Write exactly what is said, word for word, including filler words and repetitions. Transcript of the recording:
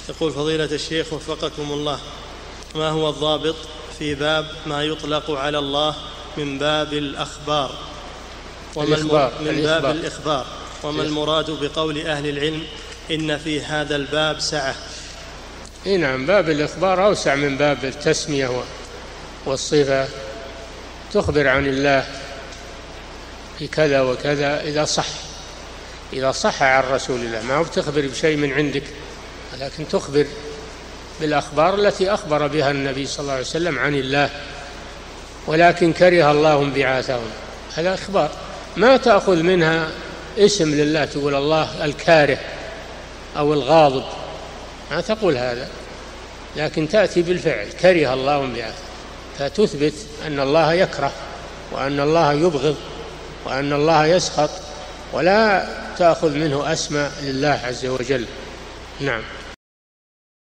يقول فضيلة الشيخ وفقكم الله، ما هو الضابط في باب ما يطلق على الله من باب الأخبار وما الإخبار. من الإخبار. باب الإخبار وما المراد بقول أهل العلم إن في هذا الباب سعة؟ إيه نعم، باب الإخبار أوسع من باب التسمية والصفة. تخبر عن الله في كذا وكذا إذا صح إذا صح عن رسول الله، ما هو بتخبر بشيء من عندك، لكن تخبر بالأخبار التي أخبر بها النبي صلى الله عليه وسلم عن الله، ولكن كره الله انبعاثهم، هذا إخبار. ما تأخذ منها اسم لله تقول الله الكاره أو الغاضب، ما تقول هذا، لكن تأتي بالفعل كره الله انبعاثهم، فتثبت أن الله يكره وأن الله يبغض وأن الله يسخط، ولا تأخذ منه أسماء لله عز وجل. نعم.